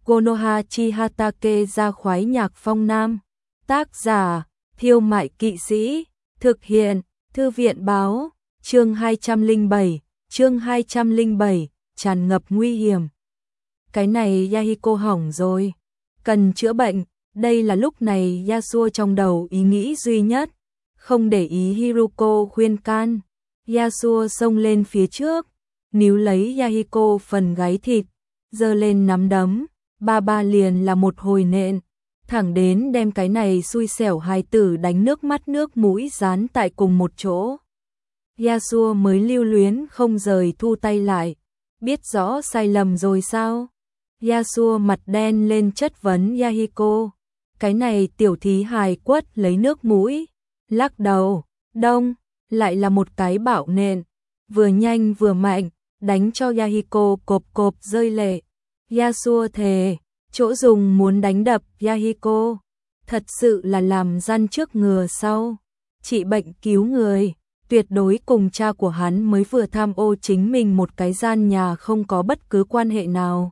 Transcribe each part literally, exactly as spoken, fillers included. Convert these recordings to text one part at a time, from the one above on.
Konoha Chihatake ra khoái nhạc phong nam. Tác giả, Thiêu Mại Kỵ Sĩ. Thực hiện, Thư viện báo. Chương hai trăm lẻ bảy, chương hai trăm lẻ bảy, tràn ngập nguy hiểm. Cái này Yahiko hỏng rồi. Cần chữa bệnh. Đây là lúc này Yasuo trong đầu ý nghĩ duy nhất. Không để ý Hiruko khuyên can. Yasuo xông lên phía trước, níu lấy Yahiko phần gáy thịt, giơ lên nắm đấm, ba ba liền là một hồi nện, thẳng đến đem cái này xui xẻo hài tử đánh nước mắt nước mũi dán tại cùng một chỗ. Yasuo mới lưu luyến không rời thu tay lại, biết rõ sai lầm rồi sao? Yasuo mặt đen lên chất vấn Yahiko, cái này tiểu thí hài quất lấy nước mũi, lắc đầu, đông, lại là một cái bạo nện, vừa nhanh vừa mạnh, đánh cho Yahiko cộp cộp rơi lệ. Yasuo thề, chỗ dùng muốn đánh đập Yahiko, thật sự là làm răn trước ngừa sau, trị bệnh cứu người, tuyệt đối cùng cha của hắn mới vừa tham ô chính mình một cái gian nhà không có bất cứ quan hệ nào.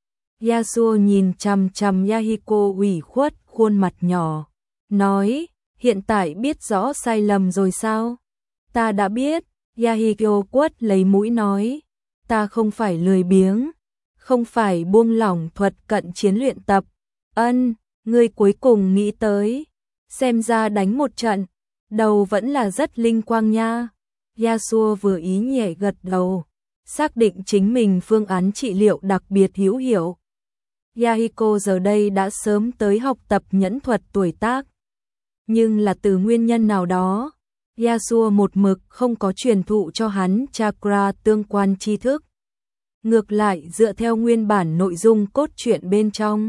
Yasuo nhìn chằm chằm Yahiko ủy khuất khuôn mặt nhỏ, nói, hiện tại biết rõ sai lầm rồi sao? Ta đã biết, Yahiko quất lấy mũi nói, ta không phải lười biếng, không phải buông lỏng thuật cận chiến luyện tập, ân, ngươi cuối cùng nghĩ tới, xem ra đánh một trận, đầu vẫn là rất linh quang nha. Yasuo vừa ý nhẹ gật đầu, xác định chính mình phương án trị liệu đặc biệt hữu hiệu. Yahiko giờ đây đã sớm tới học tập nhẫn thuật tuổi tác, nhưng là từ nguyên nhân nào đó, Yasuo một mực không có truyền thụ cho hắn chakra tương quan tri thức. Ngược lại dựa theo nguyên bản nội dung cốt truyện bên trong.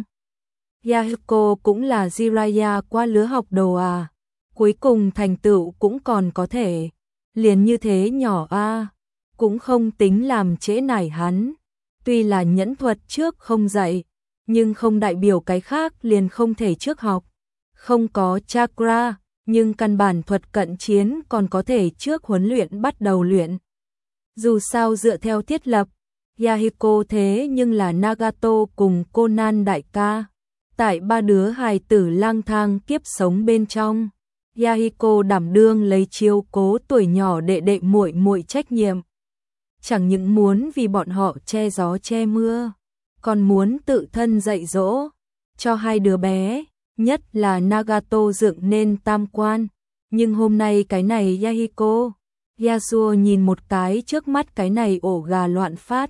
Yahiko cũng là Jiraiya qua lứa học đồ à, cuối cùng thành tựu cũng còn có thể, liền như thế nhỏ a, à, cũng không tính làm trễ nải hắn. Tuy là nhẫn thuật trước không dạy, nhưng không đại biểu cái khác liền không thể trước học. Không có chakra, nhưng căn bản thuật cận chiến còn có thể trước huấn luyện bắt đầu luyện. Dù sao dựa theo thiết lập, Yahiko thế nhưng là Nagato cùng Conan đại ca. Tại ba đứa hài tử lang thang kiếp sống bên trong, Yahiko đảm đương lấy chiếu cố tuổi nhỏ đệ đệ muội muội trách nhiệm. Chẳng những muốn vì bọn họ che gió che mưa, còn muốn tự thân dạy dỗ cho hai đứa bé, nhất là Nagato dựng nên tam quan. Nhưng hôm nay cái này Yahiko, Yasuo nhìn một cái trước mắt cái này ổ gà loạn phát.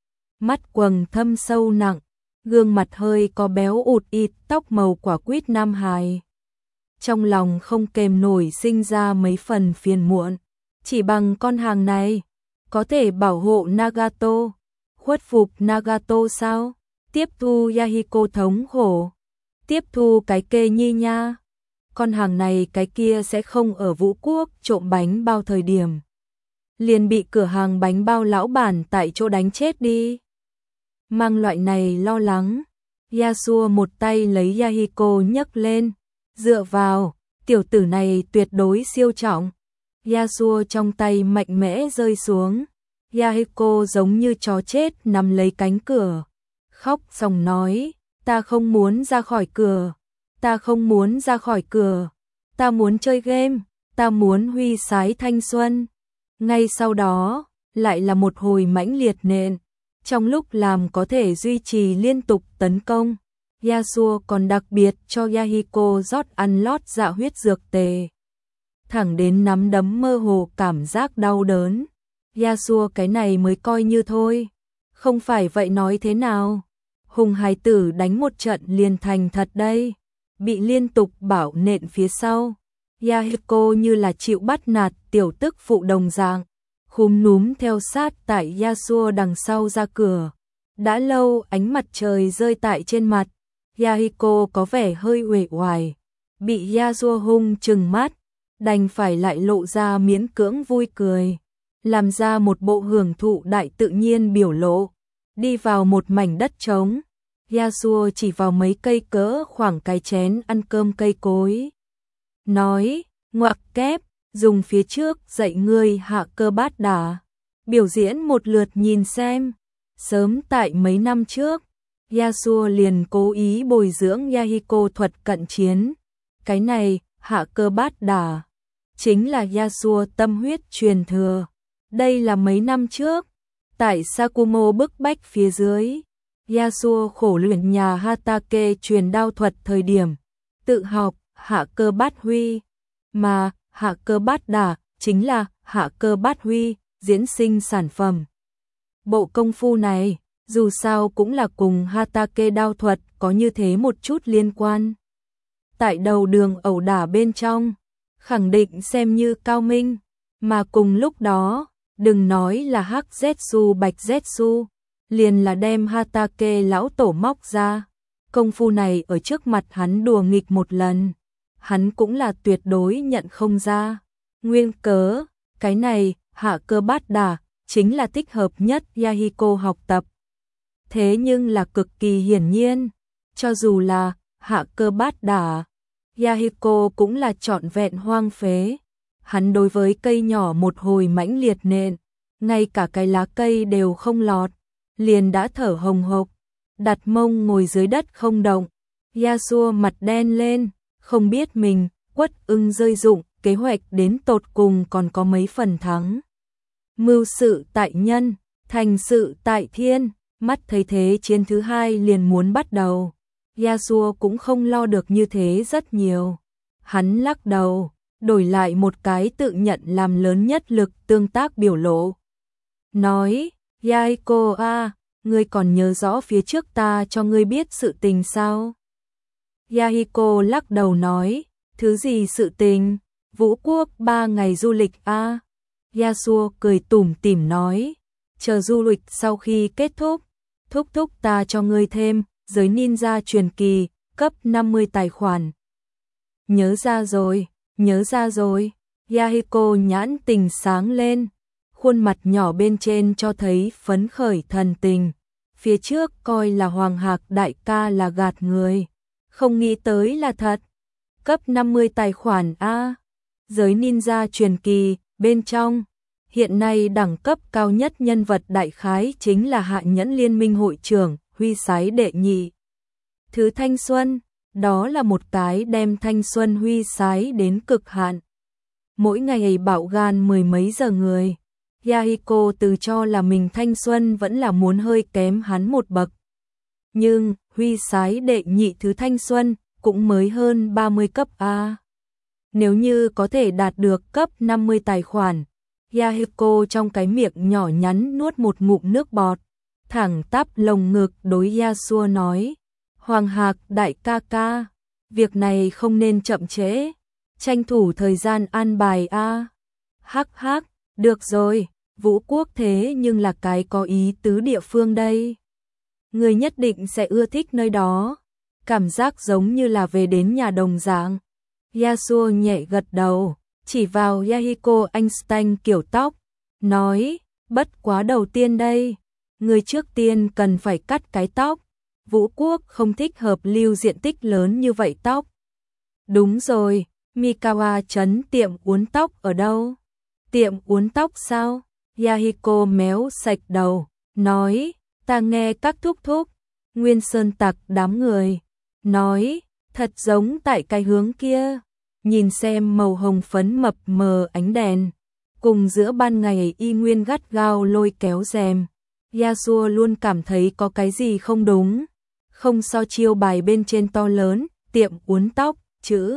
Mắt quầng thâm sâu nặng, gương mặt hơi có béo ụt ịt, tóc màu quả quýt nam hài. Trong lòng không kềm nổi sinh ra mấy phần phiền muộn, chỉ bằng con hàng này, có thể bảo hộ Nagato, khuất phục Nagato sao? Tiếp thu Yahiko thống khổ, tiếp thu cái kê nhi nha. Con hàng này cái kia sẽ không ở Vũ Quốc trộm bánh bao thời điểm, liền bị cửa hàng bánh bao lão bản tại chỗ đánh chết đi. Mang loại này lo lắng, Yasuo một tay lấy Yahiko nhấc lên, dựa vào, tiểu tử này tuyệt đối siêu trọng. Yasuo trong tay mạnh mẽ rơi xuống, Yahiko giống như chó chết nằm lấy cánh cửa, khóc xong nói, ta không muốn ra khỏi cửa, ta không muốn ra khỏi cửa, ta muốn chơi game, ta muốn huy sái thanh xuân. Ngay sau đó, lại là một hồi mãnh liệt nện, trong lúc làm có thể duy trì liên tục tấn công. Yasuo còn đặc biệt cho Yahiko rót ăn lót dạ huyết dược tề, thẳng đến nắm đấm mơ hồ cảm giác đau đớn. Yasuo cái này mới coi như thôi, không phải vậy nói thế nào? Hùng hài tử đánh một trận liền thành thật đây, bị liên tục bảo nện phía sau. Yahiko như là chịu bắt nạt tiểu tức phụ đồng dạng, khúm núm theo sát tại Yasuo đằng sau ra cửa. Đã lâu ánh mặt trời rơi tại trên mặt, Yahiko có vẻ hơi uể oải, bị Yasuo hung trừng mắt, đành phải lại lộ ra miễn cưỡng vui cười, làm ra một bộ hưởng thụ đại tự nhiên biểu lộ. Đi vào một mảnh đất trống, Yasuo chỉ vào mấy cây cỡ khoảng cái chén ăn cơm cây cối, nói, ngoặc kép, dùng phía trước dạy ngươi hạ cơ bát đà, biểu diễn một lượt nhìn xem. Sớm tại mấy năm trước, Yasuo liền cố ý bồi dưỡng Yahiko thuật cận chiến. Cái này, hạ cơ bát đả, chính là Yasuo tâm huyết truyền thừa. Đây là mấy năm trước, tại Sakumo bức bách phía dưới, Yasuo khổ luyện nhà Hatake truyền đao thuật thời điểm, tự học hạ cơ bát huy, mà hạ cơ bát đả chính là hạ cơ bát huy diễn sinh sản phẩm. Bộ công phu này, dù sao cũng là cùng Hatake đao thuật có như thế một chút liên quan. Tại đầu đường ẩu đả bên trong, khẳng định xem như cao minh, mà cùng lúc đó, đừng nói là hắc Zetsu bạch Zetsu, liền là đem Hatake lão tổ móc ra. Công phu này ở trước mặt hắn đùa nghịch một lần, hắn cũng là tuyệt đối nhận không ra. Nguyên cớ, cái này, hạ cơ bát đả, chính là thích hợp nhất Yahiko học tập. Thế nhưng là cực kỳ hiển nhiên, cho dù là hạ cơ bát đả, Yahiko cũng là trọn vẹn hoang phế. Hắn đối với cây nhỏ một hồi mãnh liệt nện, ngay cả cái lá cây đều không lọt, liền đã thở hồng hộc, đặt mông ngồi dưới đất không động. Yasuo mặt đen lên, không biết mình quất ưng rơi dụng, kế hoạch đến tột cùng còn có mấy phần thắng. Mưu sự tại nhân, thành sự tại thiên, mắt thấy thế chiến thứ hai liền muốn bắt đầu. Yasuo cũng không lo được như thế rất nhiều. Hắn lắc đầu, đổi lại một cái tự nhận làm lớn nhất lực tương tác biểu lộ. Nói, Yahiko a, ngươi còn nhớ rõ phía trước ta cho ngươi biết sự tình sao? Yahiko lắc đầu nói, thứ gì sự tình? Vũ quốc ba ngày du lịch a. Yasuo cười tủm tỉm nói, chờ du lịch sau khi kết thúc, thúc thúc ta cho ngươi thêm giới ninja truyền kỳ, cấp năm mươi tài khoản. Nhớ ra rồi, nhớ ra rồi. Yahiko nhãn tình sáng lên, khuôn mặt nhỏ bên trên cho thấy phấn khởi thần tình. Phía trước coi là Hoàng Hạc đại ca là gạt người, không nghĩ tới là thật. Cấp năm mươi tài khoản a. Giới ninja truyền kỳ, bên trong, hiện nay đẳng cấp cao nhất nhân vật đại khái chính là Hạ Nhẫn Liên minh hội trưởng, Huy Sái đệ nhị. Thứ thanh xuân, đó là một cái đem thanh xuân huy sái đến cực hạn. Mỗi ngày bạo gan mười mấy giờ người, Yahiko tự cho là mình thanh xuân vẫn là muốn hơi kém hắn một bậc. Nhưng, huy sái đệ nhị thứ thanh xuân, cũng mới hơn ba mươi cấp A. Nếu như có thể đạt được cấp năm mươi tài khoản, Yahiko trong cái miệng nhỏ nhắn nuốt một ngụm nước bọt, thẳng tắp lồng ngực đối Yasuo nói, Hoàng Hạc đại ca ca, việc này không nên chậm trễ, tranh thủ thời gian an bài a. Hắc hắc, được rồi, Vũ quốc thế nhưng là cái có ý tứ địa phương đây. Người nhất định sẽ ưa thích nơi đó, cảm giác giống như là về đến nhà đồng dạng. Yasuo nhẹ gật đầu, chỉ vào Yahiko Einstein kiểu tóc, nói, bất quá đầu tiên đây, người trước tiên cần phải cắt cái tóc. Vũ quốc không thích hợp lưu diện tích lớn như vậy tóc. Đúng rồi, Mikawa trấn tiệm uốn tóc ở đâu? Tiệm uốn tóc sao? Yahiko méo sạch đầu, nói, ta nghe các thúc thúc, Nguyên Sơn Tặc đám người, nói, thật giống tại cái hướng kia, nhìn xem màu hồng phấn mập mờ ánh đèn, cùng giữa ban ngày y nguyên gắt gao lôi kéo rèm. Yasuo luôn cảm thấy có cái gì không đúng. Không so chiêu bài bên trên to lớn, tiệm uốn tóc, chữ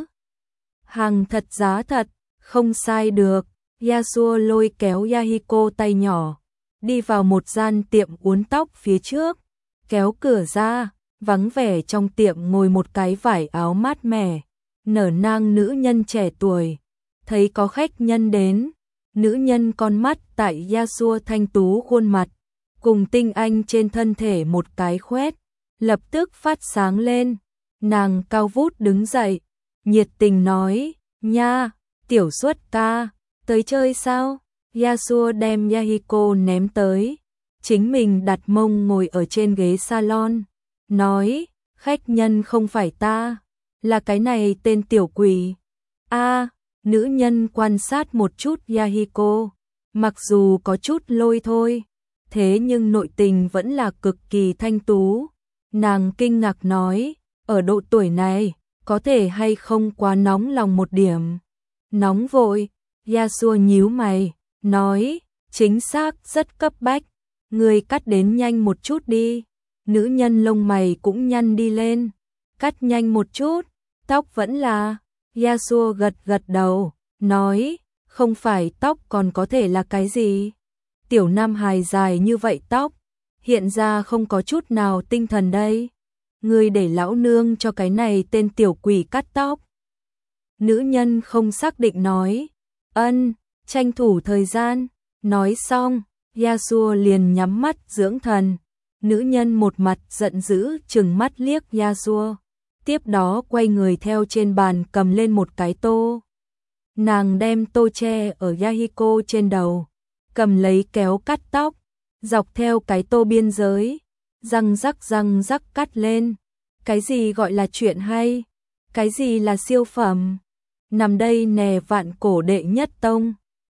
hàng thật giá thật, không sai được. Yasuo lôi kéo Yahiko tay nhỏ, đi vào một gian tiệm uốn tóc phía trước, kéo cửa ra, vắng vẻ trong tiệm ngồi một cái vải áo mát mẻ, nở nang nữ nhân trẻ tuổi. Thấy có khách nhân đến, nữ nhân con mắt tại Yasuo thanh tú khuôn mặt, cùng tinh anh trên thân thể một cái khoét, lập tức phát sáng lên. Nàng cao vút đứng dậy, nhiệt tình nói, nha, tiểu Xuất ca, tới chơi sao? Yasuo đem Yahiko ném tới, chính mình đặt mông ngồi ở trên ghế salon, nói, khách nhân không phải ta, là cái này tên tiểu quỷ. A, nữ nhân quan sát một chút Yahiko, mặc dù có chút lôi thôi, thế nhưng nội tình vẫn là cực kỳ thanh tú. Nàng kinh ngạc nói, ở độ tuổi này, có thể hay không quá nóng lòng một điểm. Nóng vội, Yasuo nhíu mày, nói, chính xác rất cấp bách, người cắt đến nhanh một chút đi. Nữ nhân lông mày cũng nhăn đi lên, cắt nhanh một chút, tóc vẫn là, Yasuo gật gật đầu, nói, không phải tóc còn có thể là cái gì? Tiểu nam hài dài như vậy tóc, hiện ra không có chút nào tinh thần đây. Người để lão nương cho cái này tên tiểu quỷ cắt tóc. Nữ nhân không xác định nói, ân, tranh thủ thời gian. Nói xong, Yasuo liền nhắm mắt dưỡng thần. Nữ nhân một mặt giận dữ trừng mắt liếc Yasuo, tiếp đó quay người theo trên bàn cầm lên một cái tô. Nàng đem tô che ở Yahiko trên đầu, cầm lấy kéo cắt tóc, dọc theo cái tô biên giới, răng rắc răng rắc cắt lên. Cái gì gọi là chuyện hay? Cái gì là siêu phẩm? Nằm đây nè vạn cổ đệ nhất tông.